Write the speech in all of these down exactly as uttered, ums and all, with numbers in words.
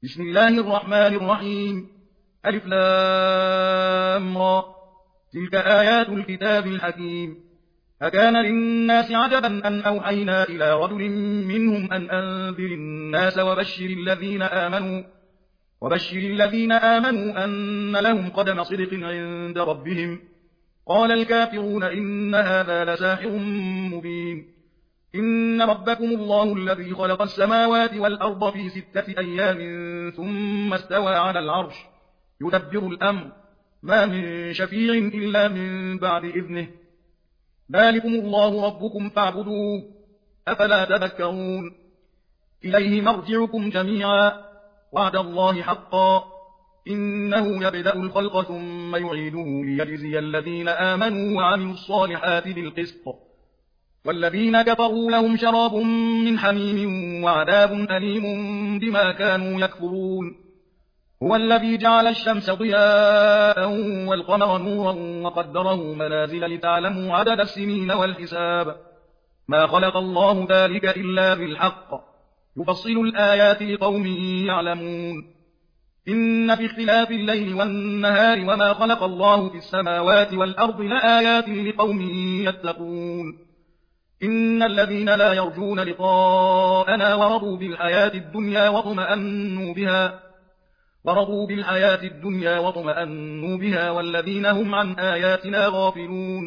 بسم الله الرحمن الرحيم. ألف لام را. تلك آيات الكتاب الحكيم. أكان للناس عجبا أن أوحينا إلى رجل منهم أن أنذر الناس وبشر الذين آمنوا وبشر الذين آمنوا أن لهم قدم صدق عند ربهم. قال الكافرون إن هذا لساحر مبين. إن ربكم الله الذي خلق السماوات والأرض في ستة أيام ثم استوى على العرش يدبر الأمر ما من شفيع إلا من بعد إذنه. ذلكم الله ربكم فاعبدوه أفلا تذكرون. إليه مرجعكم جميعا وعد الله حقا إنه يبدأ الخلق ثم يعيده ليجزي الذين آمنوا وعملوا الصالحات بالقسط والذين كفروا لهم شراب من حميم وعذاب أليم بما كانوا يكفرون. هو الذي جعل الشمس ضياء والقمر نورا وقدره منازل لتعلموا عدد السنين والحساب ما خلق الله ذلك إلا بالحق يفصل الآيات لقوم يعلمون. إن في اختلاف الليل والنهار وما خلق الله في السماوات والأرض لآيات لقوم يتقون. إن الذين لا يرجون لقاءنا ورضوا بالحياة الدنيا واطمأنوا بها ورضوا بالحياة الدنيا واطمأنوا بها والذين هم عن آياتنا غافلون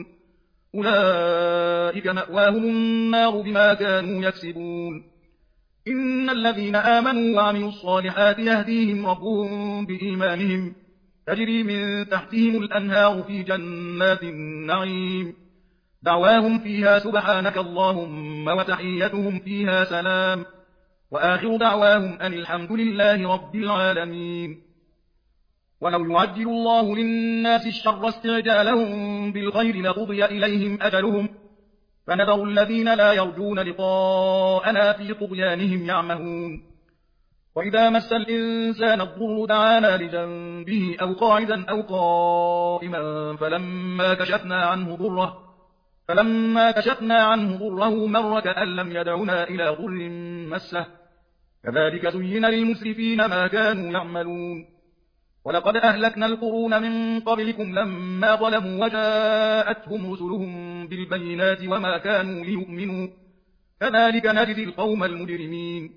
أولئك مأواهم النار بما كانوا يكسبون. إن الذين آمنوا وعملوا الصالحات يهديهم ربهم بإيمانهم تجري من تحتهم الأنهار في جنات النعيم دعواهم فيها سبحانك اللهم وتحيتهم فيها سلام وآخر دعواهم أن الحمد لله رب العالمين. ولو يعجل الله للناس الشر استعجالهم بالخير لقضي إليهم أجلهم فنذر الذين لا يرجون لقاءنا في طغيانهم يعمهون. وإذا مس الإنسان الضر دعانا لجنبه أو قاعدا أو قائما فلما كشفنا عنه ضره فلما كشفنا عنه ضره مر كأن لم يدعنا إلى ضر مسه كذلك زين للمسرفين ما كانوا يعملون. ولقد أهلكنا القرون من قبلكم لما ظلموا وجاءتهم رسلهم بالبينات وما كانوا ليؤمنوا كذلك نجزي القوم المجرمين.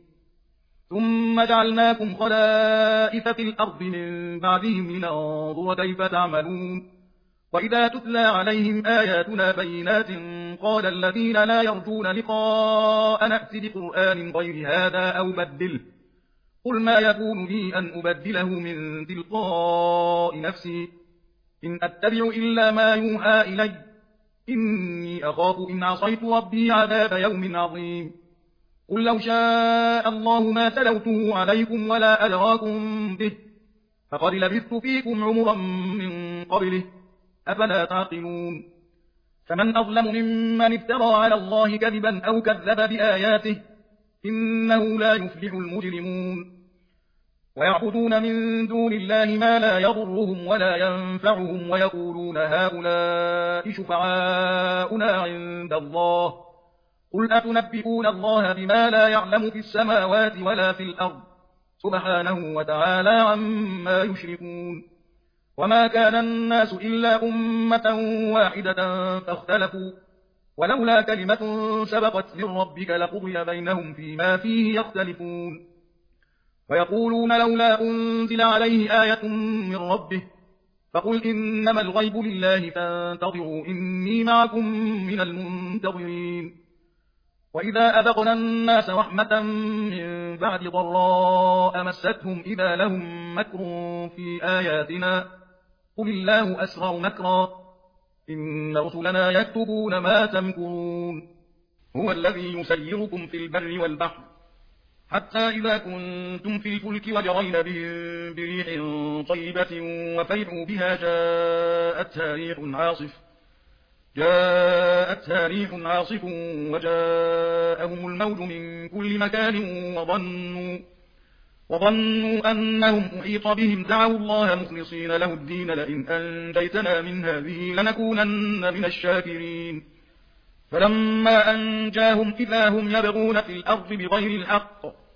ثم جعلناكم خلائف في الأرض من بعدهم لننظر كيف تعملون. وإذا تتلى عليهم آياتنا بينات قال الذين لا يرجون لقاء نأت بقرآن غير هذا أو بدله قل ما يكون لي أن أبدله من تلقاء نفسي إن أتبع إلا ما يوحى إلي إني أخاف إن عصيت ربي عذاب يوم عظيم. قل لو شاء الله ما تلوته عليكم ولا أدراكم به فقد لبثت فيكم عمرا من قبله أفلا تعقلون. فمن أظلم ممن افترى على الله كذبا أو كذب بآياته إنه لا يفلح المجرمون. ويعبدون من دون الله ما لا يضرهم ولا ينفعهم ويقولون هؤلاء شفعاؤنا عند الله قل أتنبئون الله بما لا يعلم في السماوات ولا في الأرض سبحانه وتعالى عما يشركون. وما كان الناس إلا أمة واحدة فاختلفوا ولولا كلمة سبقت من ربك لقضي بينهم فيما فيه يختلفون. ويقولون لولا أنزل عليه آية من ربه فقل إنما الغيب لله فانتظروا إني معكم من المنتظرين. وإذا أذقنا الناس رحمة من بعد ضراء مستهم إذا لهم مكر في آياتنا قل الله أسرع مكرا إن رسلنا يكتبون ما تمكرون. هو الذي يسيركم في البر والبحر حتى إذا كنتم في الفلك وجرين بهم بريح طيبة وفرحوا بها جاءتها ريح عاصف جاءتها ريح عاصف وجاءهم الموج من كل مكان وظنوا وظنوا أنهم أحيط بهم دعوا الله مخلصين له الدين لئن أنجيتنا من هذه لنكونن من الشاكرين. فلما أنجاهم إذا هم يبغون في الأرض بغير الحق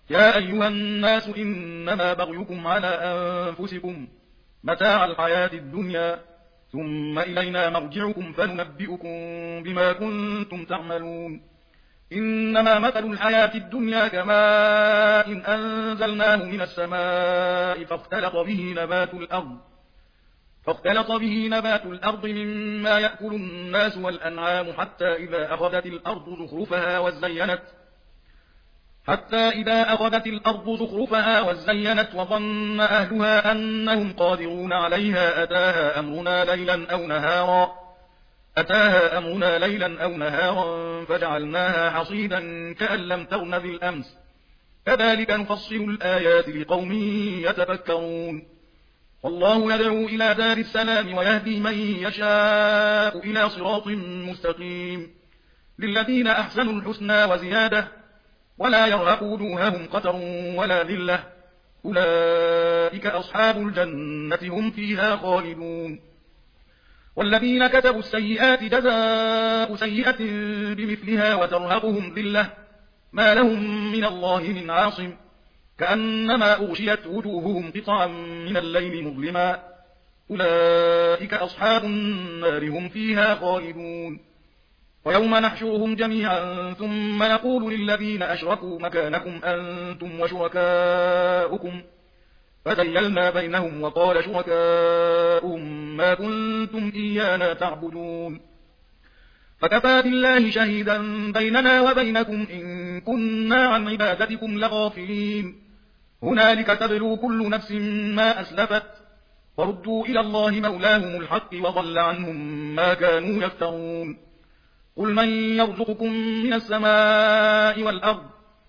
يا أيها الناس إنما بغيكم على أنفسكم متاع الحياة الدنيا ثم إلينا مرجعكم فننبئكم بما كنتم تعملون إنما مثل الحياة الدنيا كماء إن أنزلناه من السماء فاختلط به نبات الأرض فاختلط به نبات الأرض مما يأكل الناس والأنعام حتى إذا أخذت الأرض زخرفها وزينت حتى إذا أخذت الأرض زخرفها وزينت وظن أهلها أنهم قادرون عليها أتاها أمرنا ليلا أو نهارا أتاها أمرنا ليلا أو نهارا فجعلناها حصيدا كأن لم تغن بالأمس كذلك نفصل الآيات لقوم يتفكرون والله يدعو إلى دار السلام ويهدي من يشاء إلى صراط مستقيم للذين أحسنوا الحسنى وزيادة ولا يرهق وجوههم قتر ولا ذلة أولئك أصحاب الجنة هم فيها خالدون والذين كتبوا السيئات جزاء سيئة بمثلها وترهقهم ذلة ما لهم من الله من عاصم كأنما أغشيت وجوههم قطعا من الليل مظلما أولئك أصحاب النار هم فيها خالدون ويوم نحشرهم جميعا ثم نقول للذين أشركوا مكانكم أنتم وشركاؤكم فزيلنا بينهم وقال شركاؤهم ما كنتم إيانا تعبدون فكفى بالله شهيدا بيننا وبينكم إن كنا عن عبادتكم لغافلين هنالك تبلو كل نفس ما أسلفت وردوا إلى الله مولاهم الحق وضل عنهم ما كانوا يفترون قل من يرزقكم من السماء والأرض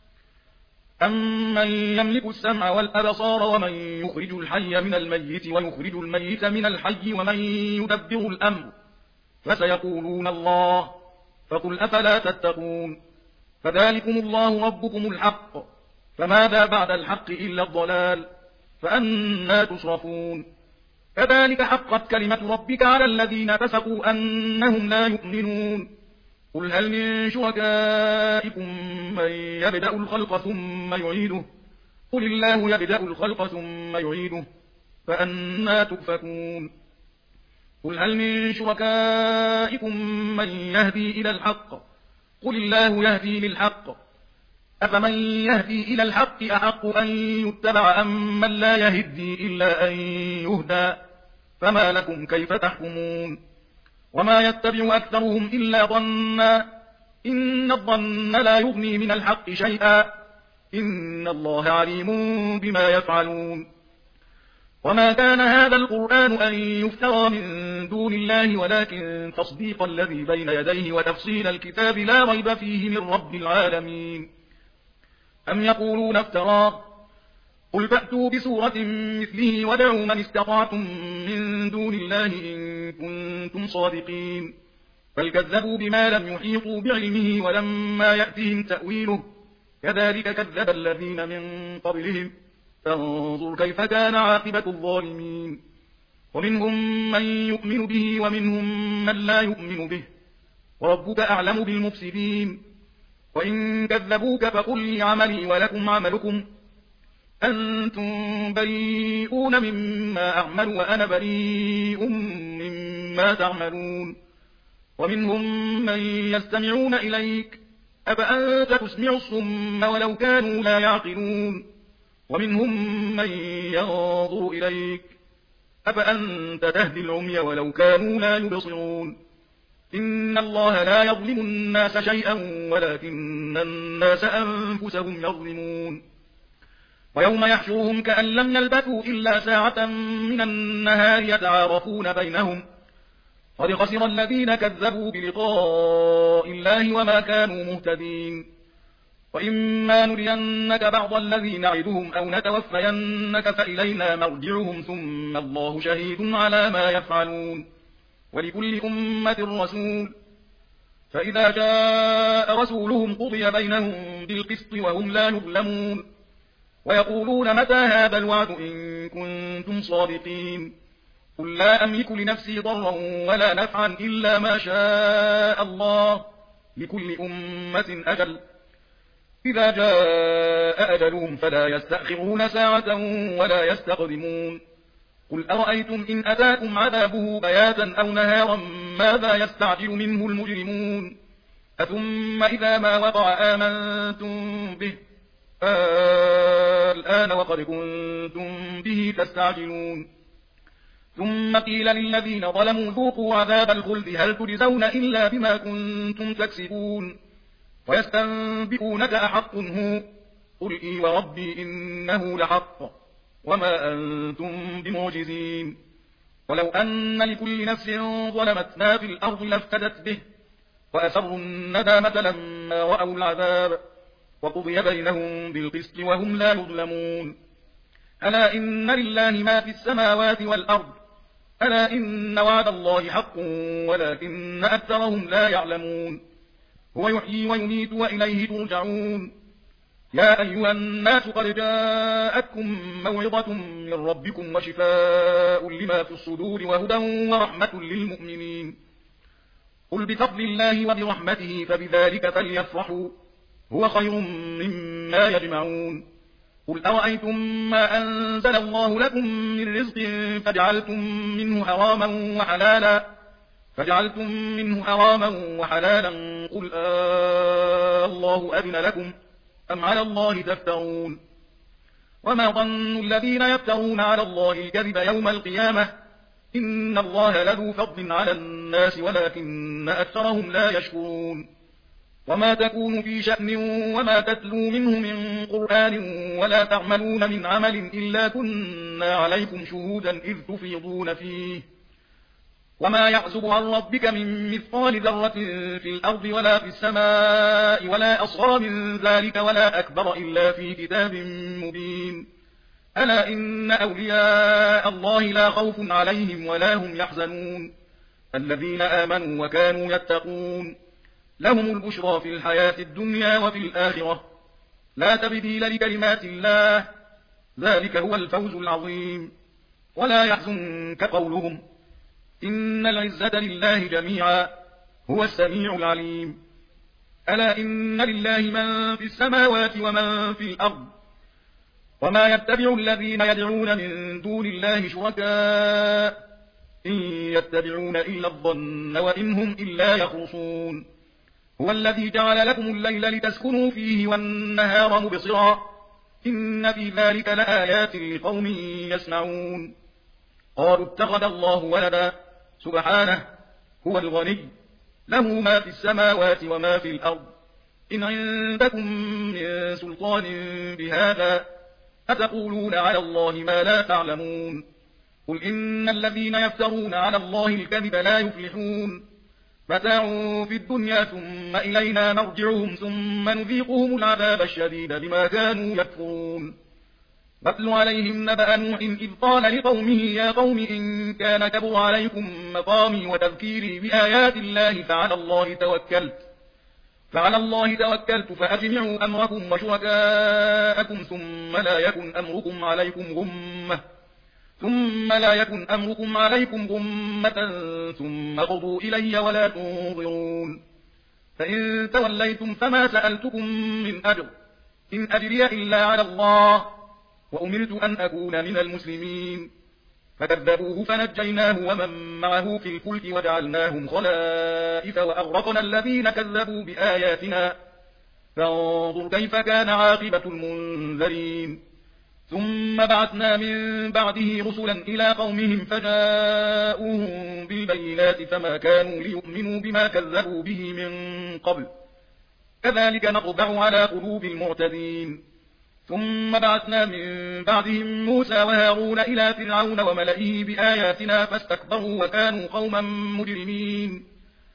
أمن يملك السمع والأبصار ومن يخرج الحي من الميت ويخرج الميت من الحي ومن يدبر الأمر فسيقولون الله فقل أفلا تتقون فذلكم الله ربكم الحق فماذا بعد الحق إلا الضلال فأنى تصرفون كذلك حقت كلمة ربك على الذين فسقوا أنهم لا يؤمنون قل هل من شركائكم من يبدأ الخلق ثم يعيده قل الله يبدأ الخلق ثم يعيده فأنى تؤفكون قل هل من شركائكم من يهدي إلى الحق قل الله يهدي للحق أفمن يهدي إلى الحق أحق أن يتبع أم من لا يهدي إلا أن يهدى فما لكم كيف تحكمون وما يتبع أكثرهم إلا ظنا إن الظن لا يغني من الحق شيئا إن الله عليم بما يفعلون وما كان هذا القرآن أن يفترى من دون الله ولكن تصديق الذي بين يديه وتفصيل الكتاب لا ريب فيه من رب العالمين أم يقولون افتراه قل فأتوا بسورة مثله ودعوا من استطعتم من دون الله إن كنتم صادقين بل كذبوا بما لم يحيطوا بعلمه ولما يأتهم تأويله كذلك كذب الذين من قبلهم فانظر كيف كان عاقبة الظالمين ومنهم من يؤمن به ومنهم من لا يؤمن به وربك أعلم بالمفسدين وإن كذبوك فقل لي عملي ولكم عملكم أنتم بريئون مما أعمل وأنا بريء مما تعملون ومنهم من يستمعون إليك أفأنت تسمع الصم ولو كانوا لا يعقلون ومنهم من ينظر إليك أفأنت تهدي العمي ولو كانوا لا يبصرون إن الله لا يظلم الناس شيئا ولكن الناس أنفسهم يظلمون ويوم يحشرهم كأن لم يلبثوا إلا ساعة من النهار يتعارفون بينهم قد خسر الذين كذبوا بلقاء الله وما كانوا مهتدين وإما نرينك بعض الذي نعدهم أو نتوفينك فإلينا مرجعهم ثم الله شهيد على ما يفعلون ولكل أمة رسول فإذا جاء رسولهم قضي بينهم بالقسط وهم لا يظلمون ويقولون متى هذا الوعد إن كنتم صادقين قل لا أملك لنفسي ضرا ولا نفعا إلا ما شاء الله لكل أمة أجل إذا جاء أجلهم فلا يستأخرون ساعة ولا يستقدمون قل أرأيتم إن أتاكم عذابه بياتا أو نهارا ماذا يستعجل منه المجرمون أثم إذا ما وقع آمنتم به الآن وقد كنتم به تستعجلون ثم قيل للذين ظلموا ذوقوا عذاب الخلد هل تجزون إلا بما كنتم تكسبون ويستنبئونك أحق هو قل إي وربي إنه لحق وما أنتم بمعجزين ولو أن لكل نفس ظلمت ما في الأرض لافتدت به وأسروا الندامة لما رأوا العذاب وقضي بينهم بالقسط وهم لا يظلمون ألا إن لله ما في السماوات والأرض ألا إن وعد الله حق ولكن أكثرهم لا يعلمون هو يحيي ويميت وإليه ترجعون يا أيها الناس قد جاءتكم موعظة من ربكم وشفاء لما في الصدور وهدى ورحمة للمؤمنين قل بفضل الله وبرحمته فبذلك فليفرحوا هو خير مما يجمعون قل أرأيتم ما أنزل الله لكم من رزق فجعلتم منه حراما وحلالا فجعلتم منه حراما وحلالا قل آه الله أذن لكم أم على الله تفترون وما ظن الذين يفترون على الله الكذب يوم القيامة إن الله لذو فضل على الناس ولكن أكثرهم لا يشكرون وما تكون في شأن وما تتلو منه من قرآن ولا تعملون من عمل إلا كنا عليكم شهودا إذ تفيضون فيه وما يعزب عن ربك من مثقال ذرة في الأرض ولا في السماء ولا أصغر من ذلك ولا أكبر إلا في كتاب مبين ألا إن أولياء الله لا خوف عليهم ولا هم يحزنون الذين آمنوا وكانوا يتقون لهم البشرى في الحياة الدنيا وفي الآخرة لا تبديل لكلمات الله ذلك هو الفوز العظيم ولا يحزنك قولهم إن العزة لله جميعا هو السميع العليم ألا إن لله من في السماوات ومن في الأرض وما يتبع الذين يدعون من دون الله شركاء إن يتبعون إلا الظن وإن هم إلا يخرصون هو الذي جعل لكم الليل لتسكنوا فيه والنهار مبصرا إن في ذلك لآيات لقوم يسمعون قالوا اتخذ الله ولدا سبحانه هو الغني له ما في السماوات وما في الأرض إن عندكم من سلطان بهذا أتقولون على الله ما لا تعلمون قل إن الذين يفترون على الله الكذب لا يفلحون متاع في الدنيا ثم إلينا مرجعهم ثم نذيقهم العذاب الشديد بما كانوا يكفرون واتل عليهم نبأ نوح إذ قال لقومه يا قوم إن كان كبر عليكم مقامي وتذكيري بآيات الله فعلى الله توكلت فعلى الله توكلت فأجمعوا أمركم وشركاءكم ثم لا يكن أمركم عليكم غمة ثم لا يكن أمركم عليكم غمة ثم قضوا إلي ولا تنظرون فإن توليتم فما سألتكم من أجر إن أجري إلا على الله وأمرت أن أكون من المسلمين فكذبوه فنجيناه ومن معه في الفلك وجعلناهم خلائف وأغرقنا الذين كذبوا بآياتنا فانظر كيف كان عاقبة المنذرين ثم بعثنا من بعده رسلا إلى قومهم فجاءوهم بالبينات فما كانوا ليؤمنوا بما كذبوا به من قبل كذلك نطبع على قلوب المعتدين ثم بعثنا من بعدهم موسى وهارون إلى فرعون وملئه بآياتنا فاستكبروا وكانوا قوما مجرمين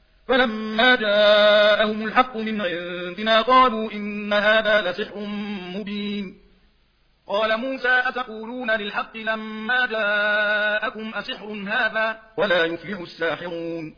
فلما جاءهم الحق من عندنا قالوا إن هذا لسحر مبين قال موسى أتقولون للحق لما جاءكم أسحر هذا ولا يفلح الساحرون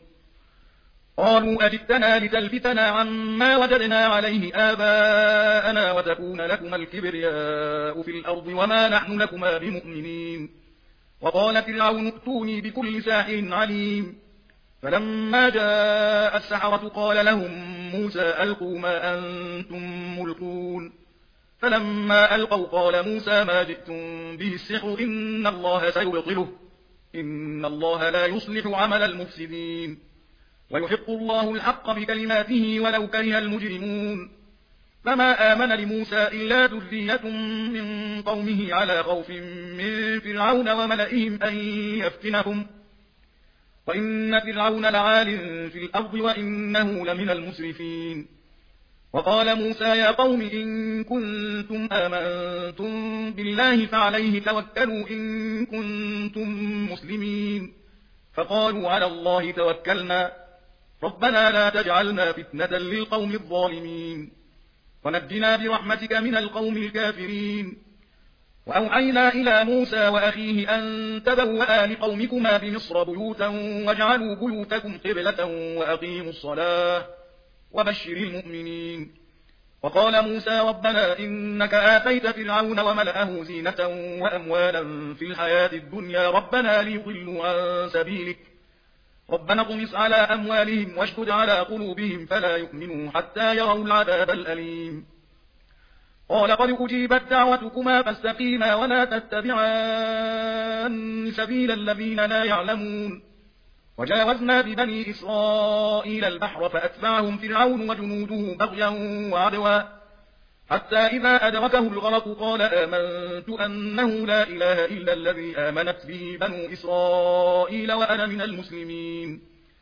قالوا أجئتنا لتلفتنا عما وجدنا عليه آباءنا وتكون لكما الكبرياء في الأرض وما نحن لكما بمؤمنين وقال فرعون ائتوني بكل ساحر عليم فلما جاء السحرة قال لهم موسى ألقوا ما أنتم ملقون فلما ألقوا قال موسى ما جئتم به السحر إن الله سيبطله إن الله لا يصلح عمل المفسدين ويحق الله الحق بكلماته ولو كره المجرمون فما آمن لموسى إلا ذرية من قومه على خوف من فرعون وملئهم أن يفتنهم وإن فرعون لعال في الأرض وإنه لمن المسرفين وقال موسى يا قوم إن كنتم آمنتم بالله فعليه توكلوا إن كنتم مسلمين فقالوا على الله توكلنا ربنا لا تجعلنا فتنة للقوم الظالمين ونجنا برحمتك من القوم الكافرين وأوحينا إلى موسى وأخيه أن تبوأ لقومكما بمصر بيوتا واجعلوا بيوتكم قبلة وأقيموا الصلاة وبشر المؤمنين وقال موسى ربنا إنك آتيت فرعون وملأه زينة وأموالا في الحياة الدنيا ربنا ليضلوا عن سبيلك ربنا اطمس على أموالهم واشدد على قلوبهم فلا يؤمنوا حتى يروا العذاب الأليم قال قد أجيبت دعوتكما فاستقيما ولا تتبعان سبيل الذين لا يعلمون وجاوزنا ببني إسرائيل البحر فأتبعهم فرعون وجنوده بغيا وعدوا حتى إذا أدركه الغرق قال آمنت أنه لا إله إلا الذي آمنت به بنو إسرائيل وأنا من المسلمين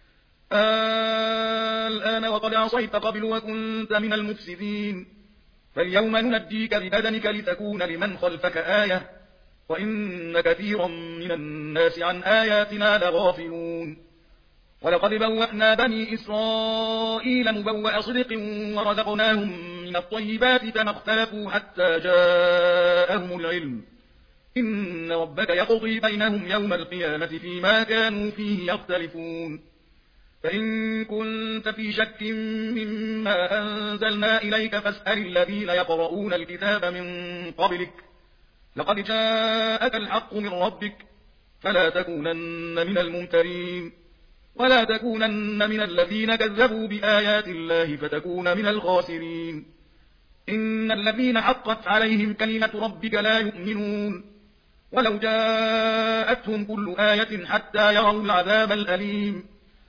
الآن وقد عصيت قبل وكنت من المفسدين فاليوم ننجيك ببدنك لتكون لمن خلفك آية وإن كثيرا من الناس عن آياتنا لغافلون ولقد بوأنا بني إسرائيل مبوأ صدق ورزقناهم من الطيبات فما اختلفوا حتى جاءهم العلم إن ربك يقضي بينهم يوم القيامة فيما كانوا فيه يختلفون فإن كنت في شك مما أنزلنا إليك فاسأل الذين يقرؤون الكتاب من قبلك لقد جاءك الحق من ربك فلا تكونن من الممترين ولا تكونن من الذين كذبوا بآيات الله فتكون من الخاسرين إن الذين حقت عليهم كلمة ربك لا يؤمنون ولو جاءتهم كل آية حتى يروا العذاب الأليم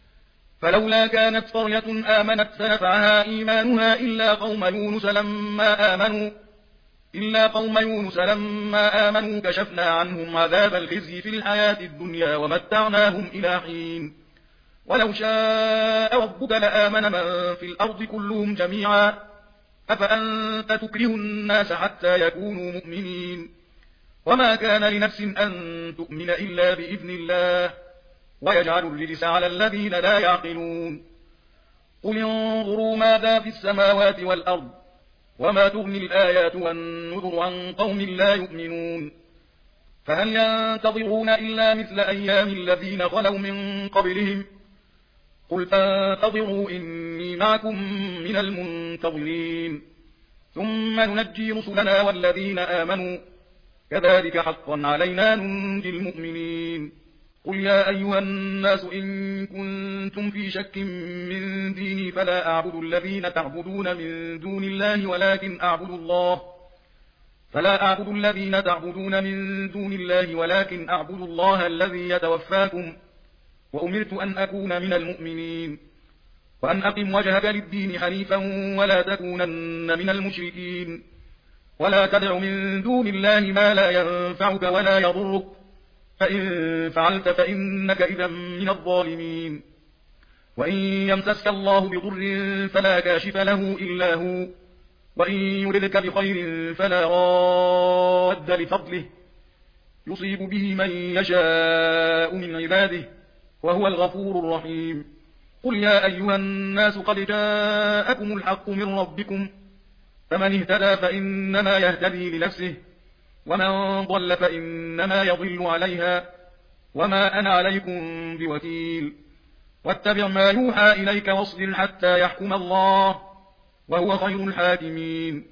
فلولا كانت قرية آمنت فنفعها إيمانها إلا قوم يونس لما آمنوا إلا قوم يونس لما آمنوا كشفنا عنهم عذاب الخزي في الحياة الدنيا ومتعناهم إلى حين ولو شاء ربك لآمن من في الأرض كلهم جميعا أفأنت تكره الناس حتى يكونوا مؤمنين وما كان لنفس أن تؤمن إلا بإذن الله ويجعل الرجس على الذين لا يعقلون قل انظروا ماذا في السماوات والأرض وما تغني الآيات والنذر عن قوم لا يؤمنون فهل ينتظرون إلا مثل أيام الذين خلوا من قبلهم قل فانتظروا إني معكم من المنتظرين ثم ننجي رسلنا والذين آمنوا كذلك حقا علينا ننجي المؤمنين قل يا أيها الناس إن كنتم في شك من ديني فلا أعبد الذين تعبدون من دون الله ولكن أعبد الله فلا أعبد الذين تعبدون من دون الله ولكن أعبد الله الذي يتوفاكم وأمرت أن أكون من المؤمنين وأن أقم وجهك للدين حنيفا ولا تكونن من المشركين ولا تدع من دون الله ما لا ينفعك ولا يضرك فإن فعلت فإنك إذا من الظالمين وإن يمسسك الله بضر فلا كاشف له إلا هو وإن يردك بخير فلا راد لفضله يصيب به من يشاء من عباده وهو الغفور الرحيم قل يا أيها الناس قد جاءكم الحق من ربكم فمن اهتدى فإنما يهتدي لنفسه ومن ضل فإنما يضل عليها وما أنا عليكم بوكيل واتبع ما يوحى إليك واصبر حتى يحكم الله وهو خير الحاكمين